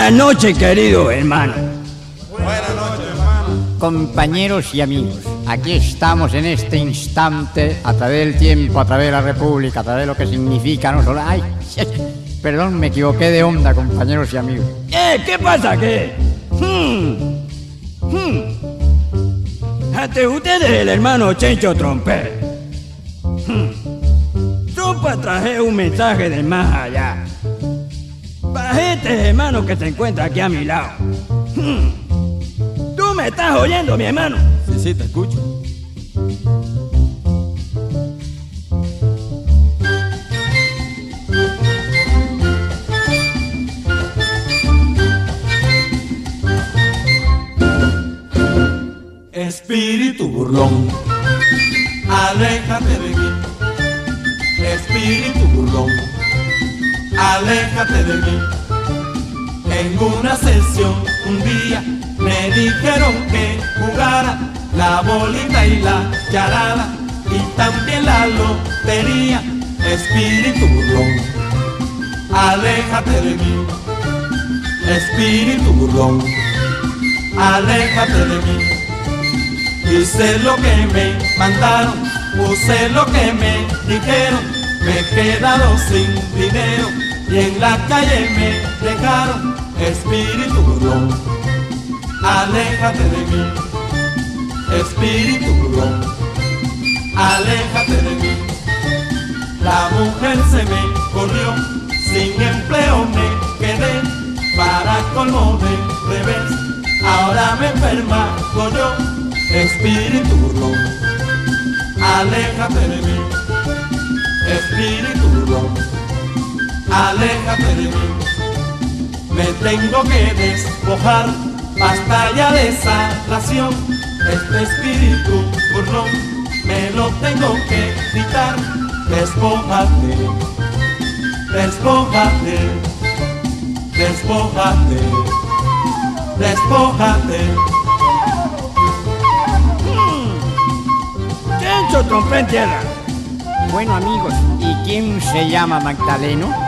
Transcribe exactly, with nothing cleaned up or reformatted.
Buenas noches, querido hermano. Buenas noches, hermano. Compañeros y amigos, aquí estamos en este instante, a través del tiempo, a través de la República, a través de lo que significa no solo... ¡Ay! Perdón, me equivoqué de onda, compañeros y amigos. Eh, ¿qué pasa, qué? Hmm. Hmm. Ante ustedes el hermano Chencho Trompé. Hmm. Trompa traje un mensaje del más allá. Para este hermano que se encuentra aquí a mi lado. Hmm. ¿Tú me estás oyendo, mi hermano? Sí, sí, te escucho. Espíritu burlón, aléjate de mí. Espíritu burlón, aléjate de mí. En una sesión un día me dijeron que jugara la bolita y la charada y también la lotería. Espíritu burlón, aléjate de mí. Espíritu burlón, aléjate de mí. Hice lo que me mandaron, usé lo que me dijeron, me he quedado sin dinero y en la calle me dejaron. Espíritu burlón, aléjate de mí. Espíritu burlón, aléjate de mí. La mujer se me corrió, sin empleo me quedé, para colmo de revés, ahora me enferma yo. Espíritu burlón, aléjate de mí. Espíritu burlón, aléjate de mí. Me tengo que despojar, basta ya de esa ración. Este espíritu burlón me lo tengo que quitar. Despójate, despójate, despójate, despójate. Chencho Trompé en tierra. Bueno, amigos, ¿y quién se llama Magdaleno?